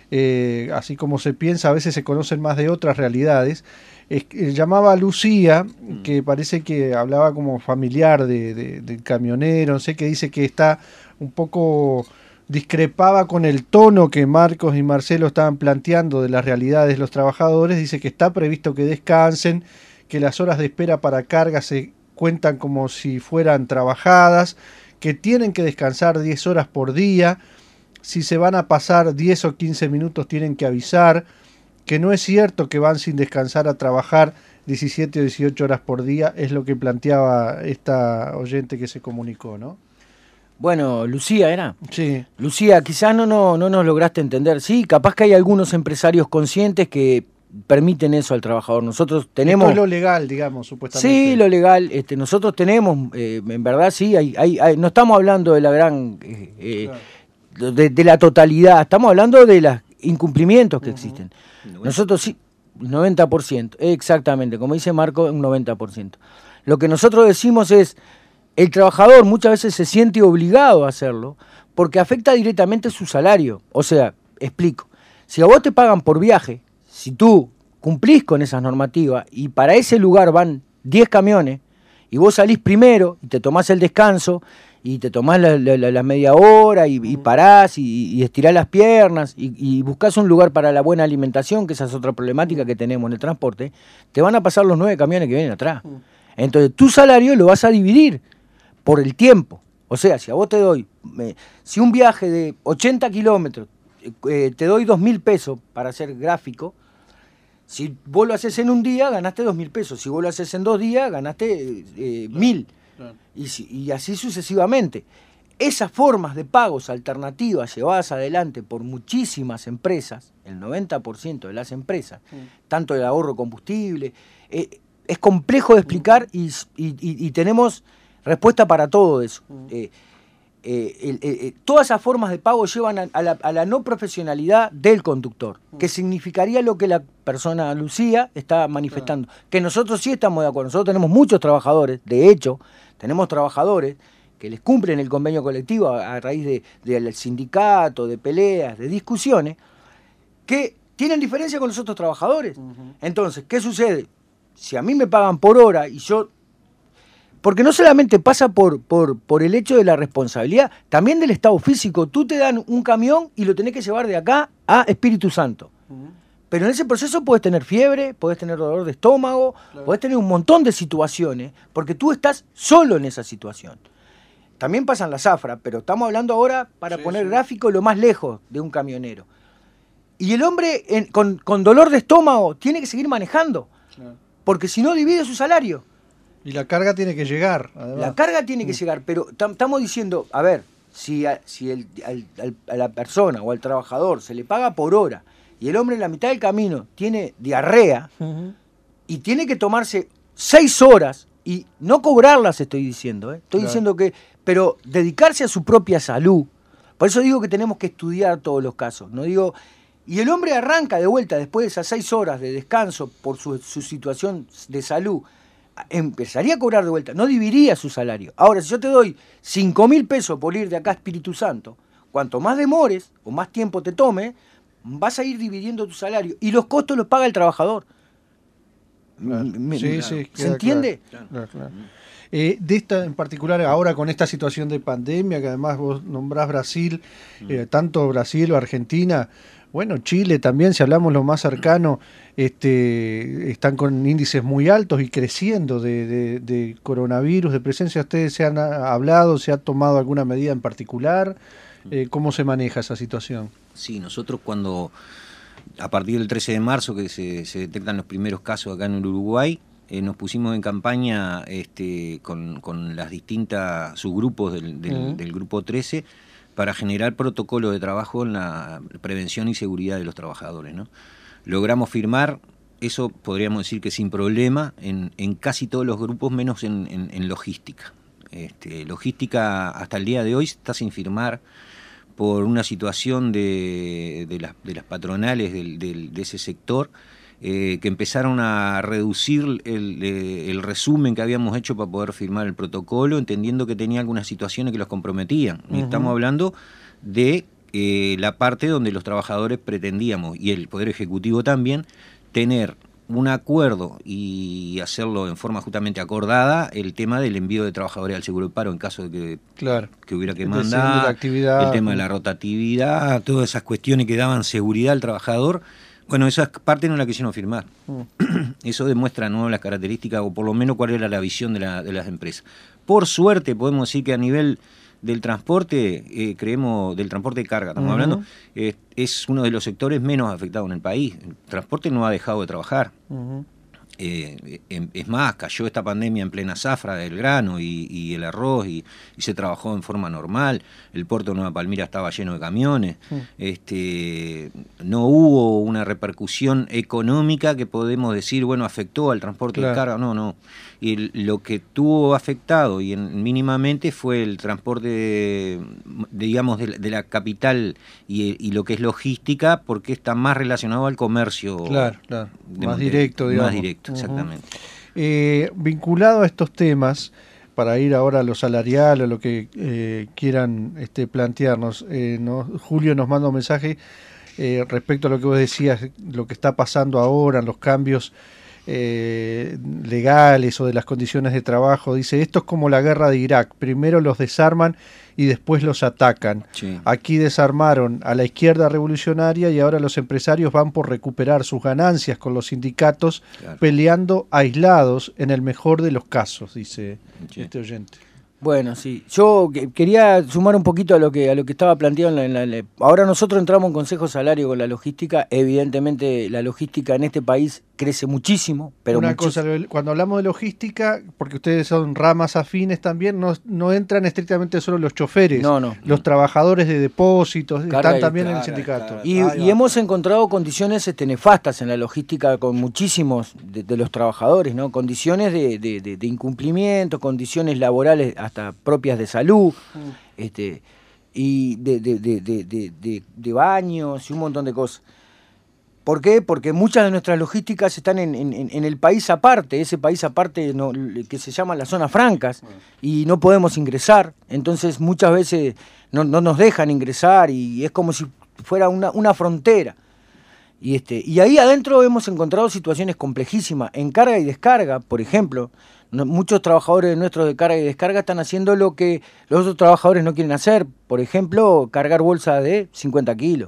eh, así como se piensa, a veces se conocen más de otras realidades. Es, eh, llamaba a Lucía, que parece que hablaba como familiar de, de, del camionero, no sé, que dice que está un poco... discrepaba con el tono que Marcos y Marcelo estaban planteando de las realidades de los trabajadores. Dice que está previsto que descansen, que las horas de espera para carga se cuentan como si fueran trabajadas, que tienen que descansar diez horas por día, si se van a pasar diez o quince minutos tienen que avisar, que no es cierto que van sin descansar a trabajar diecisiete o dieciocho horas por día, es lo que planteaba esta oyente que se comunicó, ¿no? Bueno, Lucía era. Sí. Lucía, quizás no, no, no nos lograste entender. Sí, capaz que hay algunos empresarios conscientes que permiten eso al trabajador. Nosotros tenemos... Esto es lo legal, digamos, supuestamente. Sí, lo legal. Este, nosotros tenemos, eh, en verdad sí, hay, hay, hay, no estamos hablando de la gran... Eh, eh, claro. de, de la totalidad, estamos hablando de los incumplimientos que uh-huh. existen. noventa. Nosotros sí, noventa por ciento, exactamente, como dice Marco, un noventa por ciento. Lo que nosotros decimos es, el trabajador muchas veces se siente obligado a hacerlo porque afecta directamente su salario. O sea, explico, si a vos te pagan por viaje, si tú cumplís con esas normativas y para ese lugar van diez camiones y vos salís primero y te tomás el descanso y te tomás la, la, la media hora y, y parás y, y estirás las piernas y, y buscás un lugar para la buena alimentación, que esa es otra problemática que tenemos en el transporte, te van a pasar los nueve camiones que vienen atrás. Entonces tu salario lo vas a dividir por el tiempo. O sea, si a vos te doy, eh, si un viaje de ochenta kilómetros, eh, te doy dos mil pesos para hacer gráfico, si vos lo haces en un día, ganaste dos mil pesos. Si vos lo haces en dos días, ganaste eh, mil. Claro. Y, si, y así sucesivamente. Esas formas de pagos alternativas llevadas adelante por muchísimas empresas, el noventa por ciento de las empresas, sí. tanto el ahorro de combustible, eh, es complejo de explicar y, y, y, y tenemos respuesta para todo eso. Mm. Eh, eh, eh, eh, todas esas formas de pago llevan a, a, la, a la no profesionalidad del conductor, mm. que significaría lo que la persona Lucía está manifestando. Claro. Que nosotros sí estamos de acuerdo. Nosotros tenemos muchos trabajadores, de hecho, tenemos trabajadores que les cumplen el convenio colectivo a, a raíz de, de, del sindicato, de peleas, de discusiones, que tienen diferencia con los otros trabajadores. Uh-huh. Entonces, ¿qué sucede? Si a mí me pagan por hora y yo... Porque no solamente pasa por, por, por el hecho de la responsabilidad, también del estado físico. Tú te dan un camión y lo tenés que llevar de acá a Espíritu Santo. Uh-huh. Pero en ese proceso puedes tener fiebre, puedes tener dolor de estómago, claro. puedes tener un montón de situaciones, porque tú estás solo en esa situación. También pasan las zafras, pero estamos hablando ahora para sí, poner sí. gráfico lo más lejos de un camionero. Y el hombre en, con, con dolor de estómago tiene que seguir manejando, claro. porque si no divide su salario. Y la carga tiene que llegar. Además. La carga tiene que mm. llegar, pero estamos diciendo, a ver, si, a, si el, al, al, a la persona o al trabajador se le paga por hora y el hombre en la mitad del camino tiene diarrea uh-huh. y tiene que tomarse seis horas y no cobrarlas, estoy diciendo, ¿eh? estoy claro. diciendo que, pero dedicarse a su propia salud. Por eso digo que tenemos que estudiar todos los casos. No digo, y el hombre arranca de vuelta después de esas seis horas de descanso por su, su situación de salud, empezaría a cobrar de vuelta, no dividiría su salario. Ahora, si yo te doy cinco mil pesos por ir de acá a Espíritu Santo, cuanto más demores o más tiempo te tome, vas a ir dividiendo tu salario y los costos los paga el trabajador. Claro. Me, sí, me, sí, ¿Se entiende? Claro, claro, claro. Eh, de esta en particular, ahora con esta situación de pandemia, que además vos nombrás Brasil, eh, tanto Brasil o Argentina, bueno, Chile también, si hablamos lo más cercano, este, están con índices muy altos y creciendo de, de, de coronavirus, de presencia. ¿Ustedes se han hablado, se ha tomado alguna medida en particular? Eh, ¿Cómo se maneja esa situación? Sí, nosotros cuando, a partir del trece de marzo, que se, se detectan los primeros casos acá en el Uruguay, eh, nos pusimos en campaña este, con, con las distintas subgrupos del, del, uh-huh. del grupo trece para generar protocolo de trabajo en la prevención y seguridad de los trabajadores, ¿no? Logramos firmar, eso podríamos decir que sin problema, en, en casi todos los grupos, menos en, en, en logística. Este, logística hasta el día de hoy está sin firmar por una situación de, de, las, de las patronales del, del, de ese sector, eh, que empezaron a reducir el, el resumen que habíamos hecho para poder firmar el protocolo, entendiendo que tenía algunas situaciones que los comprometían. Uh-huh. Estamos hablando de eh, la parte donde los trabajadores pretendíamos, y el Poder Ejecutivo también, tener un acuerdo y hacerlo en forma justamente acordada, el tema del envío de trabajadores al seguro de paro en caso de que, claro. que hubiera que mandar, el tema de la rotatividad, todas esas cuestiones que daban seguridad al trabajador. Bueno, esa parte no la quisieron firmar. Mm. Eso demuestra, ¿no?, las características, o por lo menos cuál era la visión de, la, de las empresas. Por suerte, podemos decir que a nivel del transporte, eh, creemos, del transporte de carga, estamos uh-huh. hablando, eh, es uno de los sectores menos afectados en el país. El transporte no ha dejado de trabajar. Uh-huh. Eh, es más, cayó esta pandemia en plena zafra del grano y, y el arroz y, y se trabajó en forma normal. El puerto de Nueva Palmira estaba lleno de camiones. Mm. Este, no hubo una repercusión económica que podemos decir, bueno, afectó al transporte claro. de carga. No, no. Y lo que tuvo afectado y en, mínimamente fue el transporte, de, digamos, de, de la capital y, y lo que es logística, porque está más relacionado al comercio. Claro, claro. De, más directo, digamos. Más directo, exactamente. Uh-huh. eh, vinculado a estos temas, para ir ahora a lo salarial o lo que eh, quieran este, plantearnos, eh, ¿no? Julio nos manda un mensaje eh, respecto a lo que vos decías, lo que está pasando ahora, los cambios Eh, legales o de las condiciones de trabajo. Dice, esto es como la guerra de Irak, primero los desarman y después los atacan. Sí. Aquí desarmaron a la izquierda revolucionaria y ahora los empresarios van por recuperar sus ganancias con los sindicatos, claro. peleando aislados en el mejor de los casos, dice sí. este oyente. Bueno, sí. Yo quería sumar un poquito a lo que a lo que estaba planteado en la, en la, en la... Ahora nosotros entramos en Consejo Salario con la logística. Evidentemente la logística en este país crece muchísimo, pero una muchísimo. cosa, cuando hablamos de logística, porque ustedes son ramas afines también, no, no entran estrictamente solo los choferes, no, no. los trabajadores de depósitos, carga están también carga, en el sindicato. Carga, y, ah, y hemos encontrado condiciones este, nefastas en la logística con muchísimos de, de los trabajadores, ¿no? Condiciones de, de, de, de incumplimiento, condiciones laborales hasta propias de salud, mm. este, y de, de, de, de, de, de, de baños y un montón de cosas. ¿Por qué? Porque muchas de nuestras logísticas están en, en, en el país aparte, ese país aparte no, que se llama las zonas francas, y no podemos ingresar, entonces muchas veces no, no nos dejan ingresar y es como si fuera una, una frontera. Y, este, y ahí adentro hemos encontrado situaciones complejísimas, en carga y descarga, por ejemplo. No, muchos trabajadores nuestros de carga y descarga están haciendo lo que los otros trabajadores no quieren hacer, por ejemplo, cargar bolsas de cincuenta kilos.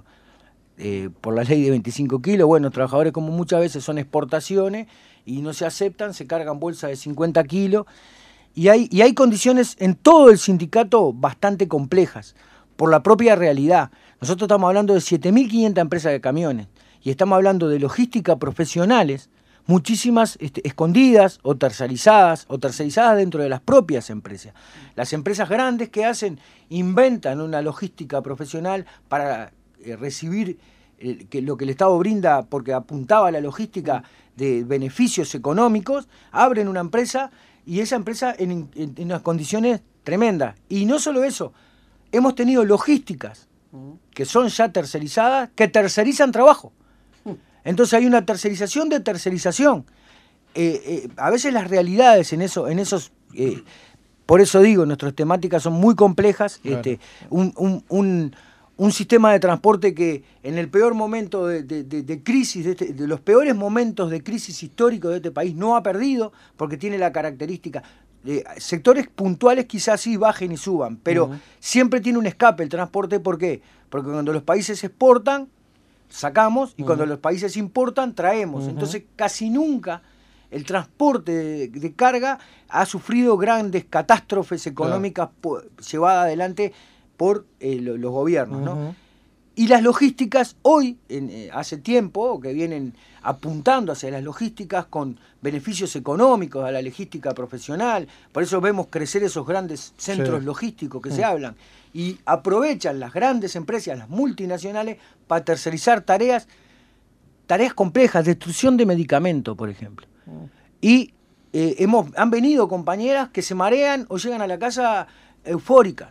Eh, por la ley de veinticinco kilos, bueno, trabajadores como muchas veces son exportaciones y no se aceptan, se cargan bolsas de cincuenta kilos y hay, y hay condiciones en todo el sindicato bastante complejas por la propia realidad. Nosotros estamos hablando de siete mil quinientas empresas de camiones y estamos hablando de logística profesionales, muchísimas este, escondidas o tercerizadas o tercerizadas dentro de las propias empresas. Las empresas grandes que hacen, inventan una logística profesional para recibir eh, que lo que el Estado brinda porque apuntaba a la logística de beneficios económicos, abren una empresa y esa empresa en, en, en unas condiciones tremendas. Y no solo eso, hemos tenido logísticas que son ya tercerizadas, que tercerizan trabajo. Entonces hay una tercerización de tercerización. Eh, eh, a veces las realidades en, eso, en esos... Eh, por eso digo, nuestras temáticas son muy complejas. Claro. Este, un... un, un Un sistema de transporte que en el peor momento de, de, de, de crisis, de, este, de los peores momentos de crisis histórico de este país, no ha perdido porque tiene la característica. Eh, sectores puntuales quizás sí bajen y suban, pero uh-huh. siempre tiene un escape el transporte. ¿Por qué? Porque cuando los países exportan, sacamos, y uh-huh. cuando los países importan, traemos. Uh-huh. Entonces casi nunca el transporte de, de carga ha sufrido grandes catástrofes económicas uh-huh. llevadas adelante por eh, lo, los gobiernos, ¿no? Uh-huh. Y las logísticas hoy, en, eh, hace tiempo, que vienen apuntando hacia las logísticas con beneficios económicos a la logística profesional, por eso vemos crecer esos grandes centros sí. logísticos que uh-huh. se hablan, y aprovechan las grandes empresas, las multinacionales, para tercerizar tareas, tareas complejas, destrucción de medicamentos, por ejemplo. Uh-huh. Y eh, hemos, han venido compañeras que se marean o llegan a la casa eufóricas.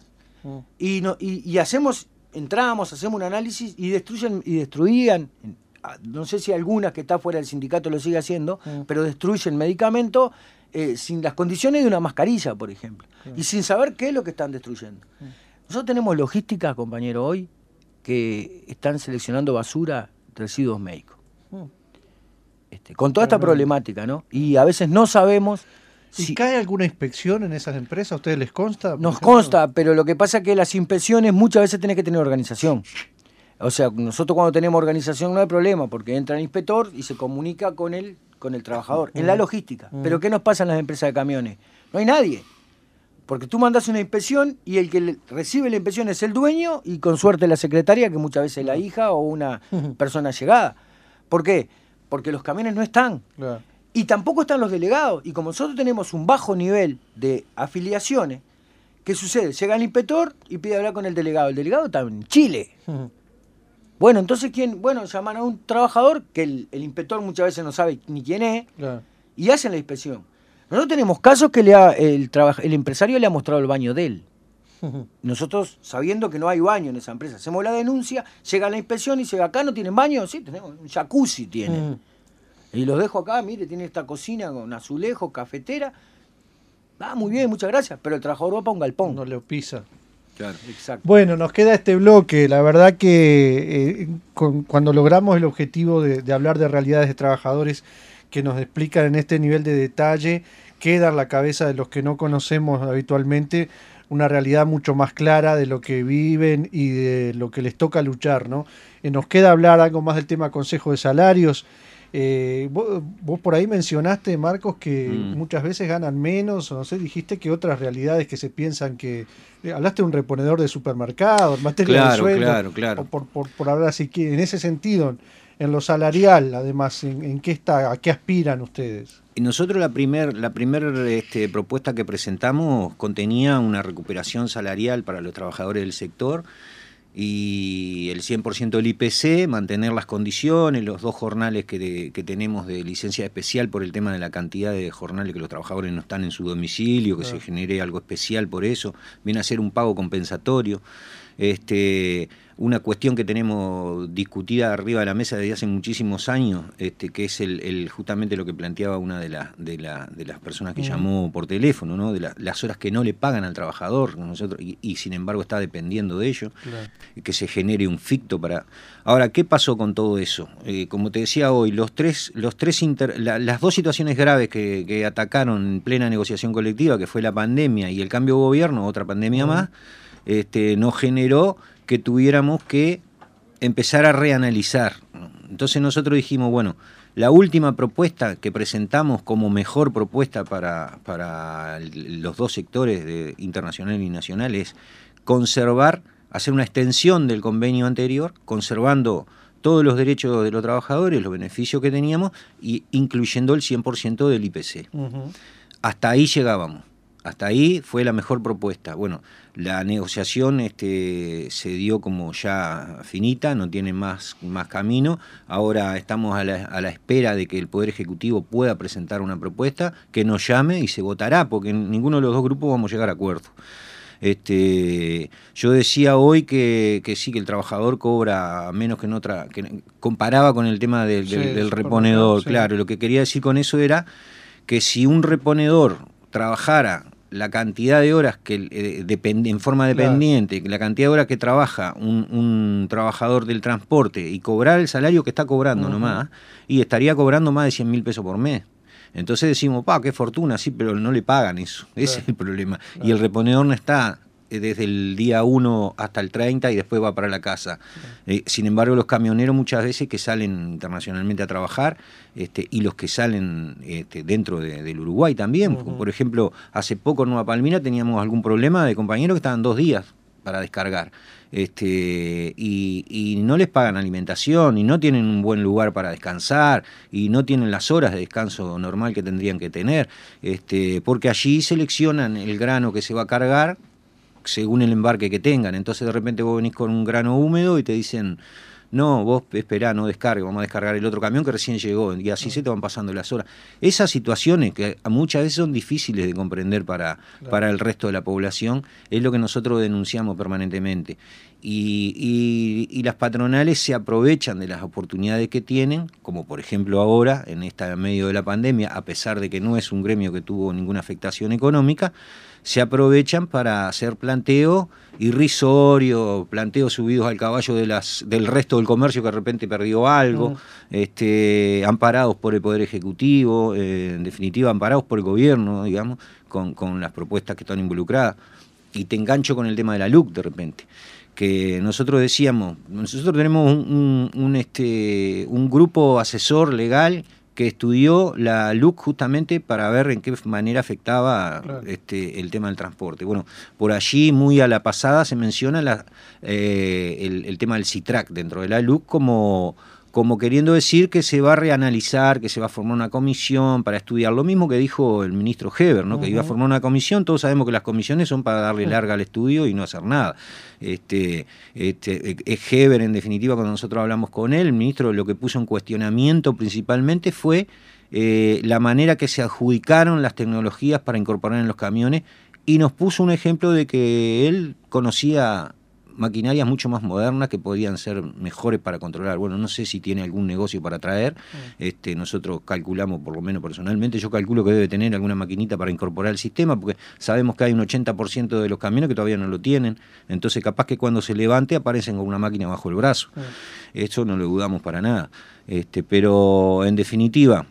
Y, no, y, y hacemos, entramos, hacemos un análisis y destruyen y destruían, no sé si algunas que está fuera del sindicato lo sigue haciendo, mm. pero destruyen medicamentos eh, sin las condiciones de una mascarilla, por ejemplo, mm. y sin saber qué es lo que están destruyendo. Mm. Nosotros tenemos logísticas, compañero, hoy, que están seleccionando basura, residuos médicos. Mm. Este, con toda esta problemática, ¿no? Y a veces no sabemos... ¿Y si cae alguna inspección en esas empresas? ¿A ustedes les consta? Nos ejemplo? consta, pero lo que pasa es que las inspecciones muchas veces tenés que tener organización. O sea, nosotros cuando tenemos organización no hay problema, porque entra el inspector y se comunica con el, con el trabajador, uh-huh. en la logística. Uh-huh. Pero ¿qué nos pasa en las empresas de camiones? No hay nadie. Porque tú mandas una inspección y el que recibe la inspección es el dueño y con suerte la secretaria, que muchas veces es la hija o una uh-huh. persona llegada. ¿Por qué? Porque los camiones no están. Claro. Y tampoco están los delegados. Y como nosotros tenemos un bajo nivel de afiliaciones, ¿qué sucede? Llega el inspector y pide hablar con el delegado. El delegado está en Chile. Uh-huh. Bueno, entonces, ¿quién? Bueno, llaman a un trabajador que el, el inspector muchas veces no sabe ni quién es, claro, y hacen la inspección. Nosotros tenemos casos que le ha, el, traba, el empresario le ha mostrado el baño de él. Uh-huh. Nosotros, sabiendo que no hay baño en esa empresa, hacemos la denuncia, llega la inspección y dice, ¿acá no tienen baño? Sí, tenemos un jacuzzi, tienen. Uh-huh. Y los dejo acá, mire, tiene esta cocina con azulejo, cafetera. Ah, muy bien, muchas gracias. Pero el trabajador va para un galpón. No lo pisa. Claro, exacto. Bueno, nos queda este bloque. La verdad que eh, con, cuando logramos el objetivo de, de hablar de realidades de trabajadores que nos explican en este nivel de detalle, queda en la cabeza de los que no conocemos habitualmente una realidad mucho más clara de lo que viven y de lo que les toca luchar, ¿no? Eh, nos queda hablar algo más del tema Consejo de Salarios. Eh, vos, vos por ahí mencionaste, Marcos, que mm. muchas veces ganan menos, o no sé, dijiste que otras realidades que se piensan que... Eh, hablaste de un reponedor de supermercado, en materia claro, de sueldo, claro, claro. O por, por, por hablar así, que en ese sentido, en lo salarial, además, ¿en, en qué está, a qué aspiran ustedes? Y nosotros la primer, la primer este, propuesta que presentamos contenía una recuperación salarial para los trabajadores del sector, y el cien por ciento del I P C, mantener las condiciones, los dos jornales que, de, que tenemos de licencia especial por el tema de la cantidad de jornales que los trabajadores no están en su domicilio, que claro, se genere algo especial por eso, viene a ser un pago compensatorio. Este, una cuestión que tenemos discutida arriba de la mesa desde hace muchísimos años, este, que es el, el justamente lo que planteaba una de, la, de, la, de las personas que uh-huh. llamó por teléfono, ¿no? De la, las horas que no le pagan al trabajador, nosotros, y, y sin embargo está dependiendo de ello, claro, que se genere un ficto para... Ahora, ¿qué pasó con todo eso? Eh, como te decía hoy, los tres, los tres inter... la, las dos situaciones graves que, que atacaron en plena negociación colectiva, que fue la pandemia y el cambio de gobierno, otra pandemia uh-huh. más, este, nos generó que tuviéramos que empezar a reanalizar. Entonces nosotros dijimos, bueno, la última propuesta que presentamos como mejor propuesta para, para los dos sectores de internacional y nacional es conservar, hacer una extensión del convenio anterior, conservando todos los derechos de los trabajadores, los beneficios que teníamos, y incluyendo el cien por ciento del I P C. Uh-huh. Hasta ahí llegábamos. Hasta ahí fue la mejor propuesta. Bueno, la negociación este, se dio como ya finita, no tiene más, más camino. Ahora estamos a la, a la espera de que el Poder Ejecutivo pueda presentar una propuesta, que nos llame y se votará, porque en ninguno de los dos grupos vamos a llegar a acuerdo. Este, yo decía hoy que, que sí, que el trabajador cobra menos que en otra, que comparaba con el tema del, del, sí, del reponedor. Sí. Claro, lo que quería decir con eso era que si un reponedor trabajara la cantidad de horas que eh, depende, en forma dependiente, claro, la cantidad de horas que trabaja un, un trabajador del transporte y cobrar el salario que está cobrando uh-huh. nomás, y estaría cobrando más de cien mil pesos por mes. Entonces decimos, pa, qué fortuna, sí, pero no le pagan eso. Claro. Ese es el problema. Claro. Y el reponedor no está desde el día uno hasta el treinta y después va para la casa. Claro. Eh, sin embargo, los camioneros muchas veces que salen internacionalmente a trabajar, este, y los que salen este, dentro de, del Uruguay también. Uh-huh. Por ejemplo, hace poco en Nueva Palmira teníamos algún problema de compañeros que estaban dos días para descargar. Este, y, y no les pagan alimentación, y no tienen un buen lugar para descansar, y no tienen las horas de descanso normal que tendrían que tener, este, porque allí seleccionan el grano que se va a cargar según el embarque que tengan. Entonces de repente vos venís con un grano húmedo y te dicen, no, vos esperá, no descargue, vamos a descargar el otro camión que recién llegó, y así se te van pasando las horas. Esas situaciones que muchas veces son difíciles de comprender para, claro, para el resto de la población, es lo que nosotros denunciamos permanentemente. Y, y, y las patronales se aprovechan de las oportunidades que tienen, como por ejemplo ahora, en este medio de la pandemia, a pesar de que no es un gremio que tuvo ninguna afectación económica, se aprovechan para hacer planteo irrisorio, planteos subidos al caballo de las, del resto del comercio que de repente perdió algo, uh-huh. este, amparados por el Poder Ejecutivo, eh, en definitiva amparados por el gobierno, digamos, con, con las propuestas que están involucradas. Y te engancho con el tema de la L U C de repente, que nosotros decíamos, nosotros tenemos un, un, un, este, un grupo asesor legal que estudió la L U C justamente para ver en qué manera afectaba claro. este, el tema del transporte. Bueno, por allí, muy a la pasada, se menciona la, eh, el, el tema del CITRAC dentro de la L U C como, como queriendo decir que se va a reanalizar, que se va a formar una comisión para estudiar. Lo mismo que dijo el ministro Heber, ¿no? Uh-huh. Que iba a formar una comisión. Todos sabemos que las comisiones son para darle larga al estudio y no hacer nada. Este, este, es Heber, en definitiva, cuando nosotros hablamos con él, el ministro lo que puso en cuestionamiento principalmente fue eh, la manera que se adjudicaron las tecnologías para incorporar en los camiones, y nos puso un ejemplo de que él conocía maquinarias mucho más modernas que podrían ser mejores para controlar. Bueno, no sé si tiene algún negocio para traer. Este, nosotros calculamos, por lo menos personalmente, yo calculo que debe tener alguna maquinita para incorporar el sistema, porque sabemos que hay un ochenta por ciento de los camiones que todavía no lo tienen. Entonces, capaz que cuando se levante aparecen con una máquina bajo el brazo. Eso no lo dudamos para nada. Este, pero, en definitiva,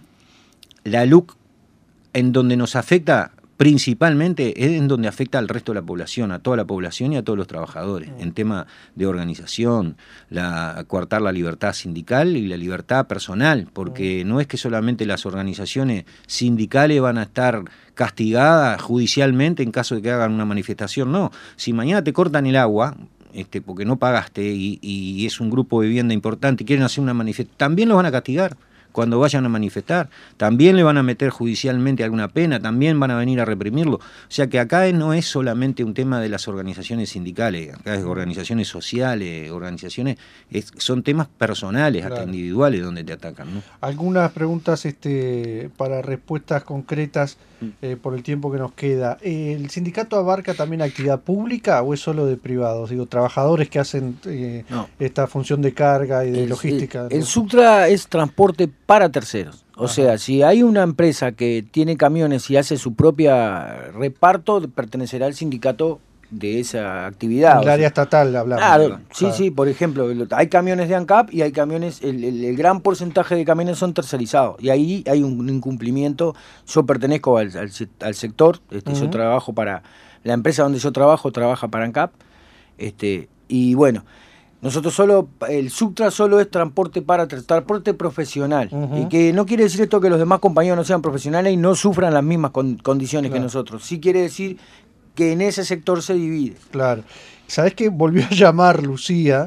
la L U C, en donde nos afecta principalmente, es en donde afecta al resto de la población, a toda la población y a todos los trabajadores, en tema de organización, la, coartar la libertad sindical y la libertad personal, porque no es que solamente las organizaciones sindicales van a estar castigadas judicialmente en caso de que hagan una manifestación, no. Si mañana te cortan el agua, este, porque no pagaste y, y es un grupo de vivienda importante y quieren hacer una manifestación, también lo van a castigar cuando vayan a manifestar, también le van a meter judicialmente alguna pena, también van a venir a reprimirlo. O sea que acá no es solamente un tema de las organizaciones sindicales, acá es organizaciones sociales, organizaciones, es, son temas personales, claro, hasta individuales donde te atacan, ¿no? Algunas preguntas este, para respuestas concretas eh, por el tiempo que nos queda. ¿El sindicato abarca también actividad pública o es solo de privados? Digo, trabajadores que hacen eh, no. esta función de carga y de el, logística. El, el Subtra es transporte para terceros. O Ajá. sea, si hay una empresa que tiene camiones y hace su propia reparto, pertenecerá al sindicato de esa actividad. El área sea, estatal hablamos. Claro, claro, sí, sí, por ejemplo, hay camiones de ANCAP y hay camiones, el, el, el gran porcentaje de camiones son tercerizados y ahí hay un incumplimiento. Yo pertenezco al, al, al sector, este, uh-huh. yo trabajo para, la empresa donde yo trabajo trabaja para ANCAP, este, y bueno, nosotros solo, el Subtra solo es transporte para transporte profesional. Uh-huh. Y que no quiere decir esto que los demás compañeros no sean profesionales y no sufran las mismas con, condiciones claro. que nosotros. Sí quiere decir que en ese sector se divide. Claro. ¿Sabés que volvió a llamar Lucía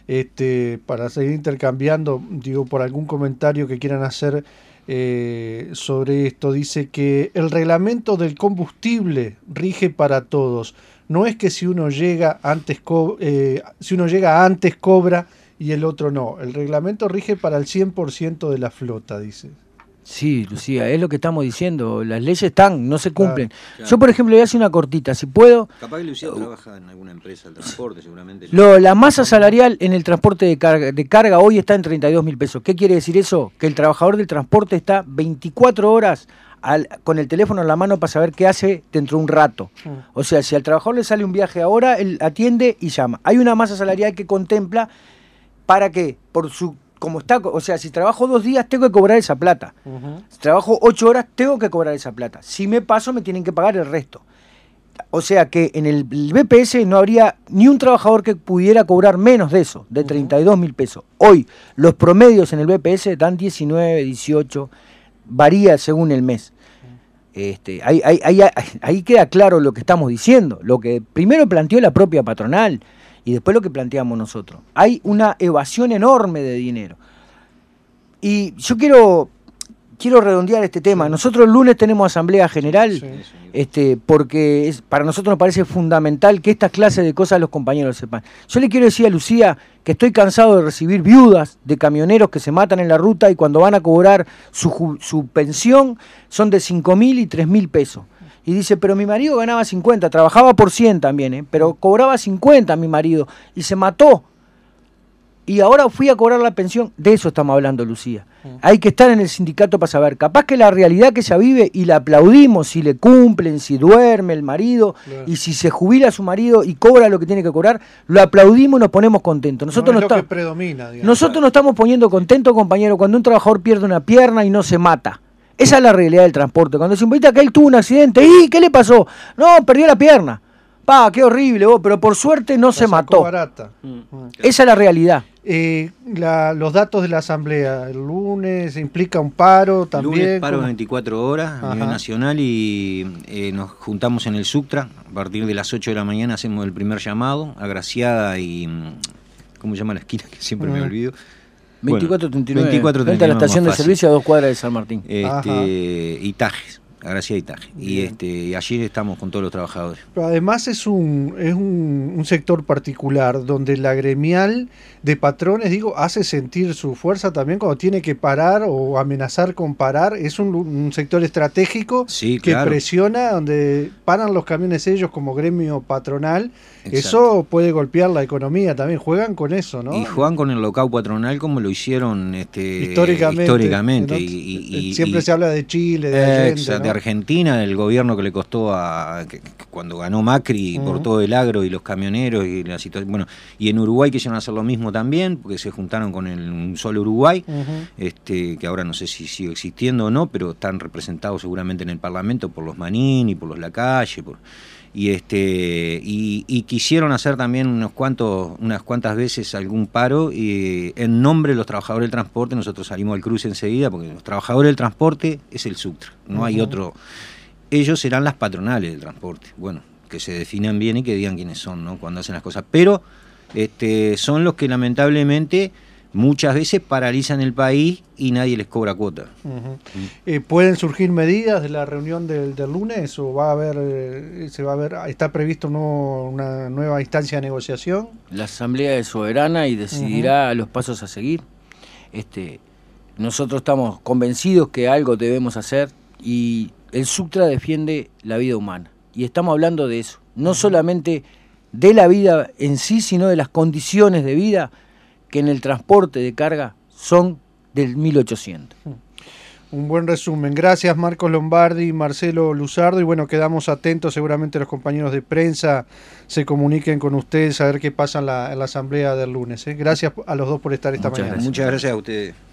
este, para seguir intercambiando, digo, por algún comentario que quieran hacer eh, sobre esto? Dice que el reglamento del combustible rige para todos. No es que si uno llega antes co- eh, si uno llega antes cobra y el otro no. El reglamento rige para el cien por ciento de la flota, dice. Sí, Lucía, es lo que estamos diciendo. Las leyes están, no se cumplen. Claro, claro. Yo, por ejemplo, voy a hacer una cortita, si puedo. Capaz que Lucía uh, trabaja en alguna empresa de transporte, seguramente. Lo, la masa salarial en el transporte de carga, de carga hoy está en treinta y dos mil pesos. ¿Qué quiere decir eso? Que el trabajador del transporte está veinticuatro horas Al, con el teléfono en la mano para saber qué hace dentro de un rato. O sea, si al trabajador le sale un viaje ahora, él atiende y llama. Hay una masa salarial que contempla para que, por su, como está, o sea, si trabajo dos días tengo que cobrar esa plata. Uh-huh. Si trabajo ocho horas tengo que cobrar esa plata. Si me paso me tienen que pagar el resto. O sea que en el B P S no habría ni un trabajador que pudiera cobrar menos de eso, de treinta y dos mil pesos. Hoy los promedios en el B P S dan diecinueve, dieciocho, varía según el mes. Este, ahí, ahí, ahí, ahí queda claro lo que estamos diciendo, lo que primero planteó la propia patronal y después lo que planteamos nosotros. Hay una evasión enorme de dinero. Y yo quiero, quiero redondear este tema. Nosotros el lunes tenemos asamblea general, sí, este, porque es, para nosotros nos parece fundamental que estas clases de cosas los compañeros sepan. Yo le quiero decir a Lucía que estoy cansado de recibir viudas de camioneros que se matan en la ruta y cuando van a cobrar su, su pensión son de cinco mil y tres mil pesos. Y dice, pero mi marido ganaba cincuenta, trabajaba por cien también, ¿eh? pero cobraba cincuenta mi marido y se mató. Y ahora fui a cobrar la pensión. De eso estamos hablando, Lucía. Mm. Hay que estar en el sindicato para saber. Capaz que la realidad que ella vive, y la aplaudimos si le cumplen, si duerme el marido, claro. y si se jubila su marido y cobra lo que tiene que cobrar, lo aplaudimos y nos ponemos contentos. Nosotros no no es lo está... que predomina, digamos. Nosotros nos estamos poniendo contentos, compañero, cuando un trabajador pierde una pierna y no se mata. Esa es la realidad del transporte. Cuando se invita que él tuvo un accidente, ¿y qué le pasó? No, perdió la pierna. Pa, qué horrible, vos, pero por suerte no la se mató. Barata. Mm. Esa es la realidad. Eh, la, los datos de la asamblea, el lunes implica un paro también. El lunes paro ¿cómo? veinticuatro horas a nivel nacional y eh, nos juntamos en el Subtra. A partir de las ocho de la mañana hacemos el primer llamado, Agraciada y, ¿cómo se llama la esquina? Que siempre uh-huh. me olvido. veinticuatro treinta y nueve. veinticuatro treinta y nueve Frente a la estación de más fácil. servicio a dos cuadras de San Martín. Este, y Tajes, Gracia y Tajes. Y este, y allí estamos con todos los trabajadores. Pero además es un es un, un sector particular donde la gremial de patrones, digo, hace sentir su fuerza también cuando tiene que parar o amenazar con parar. Es un, un sector estratégico Sí, que claro. presiona, donde paran los camiones ellos como gremio patronal. Exacto. Eso puede golpear la economía también. Juegan con eso, ¿no? Y juegan con el locao patronal como lo hicieron este, históricamente. históricamente. ¿no? Y, y- y- Siempre y- se habla de Chile, de Allende, Exacto, ¿no? de Argentina, el gobierno que le costó a que- que cuando ganó Macri Uh-huh. por todo el agro y los camioneros y la situación. Bueno, y en Uruguay quisieron hacer lo mismo también, porque se juntaron con el un solo Uruguay, Uh-huh. este, que ahora no sé si sigue existiendo o no, pero están representados seguramente en el Parlamento por los Manini, por los Lacalle, por y este y, y quisieron hacer también unos cuantos unas cuantas veces algún paro y en nombre de los trabajadores del transporte nosotros salimos al cruce enseguida porque los trabajadores del transporte es el Subtra, no uh-huh. hay otro. Ellos serán las patronales del transporte, bueno, que se definan bien y que digan quiénes son, ¿no? Cuando hacen las cosas, pero este son los que lamentablemente muchas veces paralizan el país y nadie les cobra cuota. Uh-huh. Mm. Eh, ¿Pueden surgir medidas de la reunión del, del lunes o va a haber, eh, se va a ver, está previsto no, una nueva instancia de negociación? La Asamblea es soberana y decidirá uh-huh. los pasos a seguir. Este, nosotros estamos convencidos que algo debemos hacer y el Subtra defiende la vida humana. Y estamos hablando de eso, no uh-huh. solamente de la vida en sí, sino de las condiciones de vida que en el transporte de carga son del mil ochocientos. Un buen resumen. Gracias Marcos Lombardi y Marcelo Luzardo. Y bueno, quedamos atentos, seguramente los compañeros de prensa se comuniquen con ustedes a ver qué pasa en la, en la asamblea del lunes. ¿eh? Gracias a los dos por estar esta Muchas mañana. Gracias. Muchas gracias a ustedes.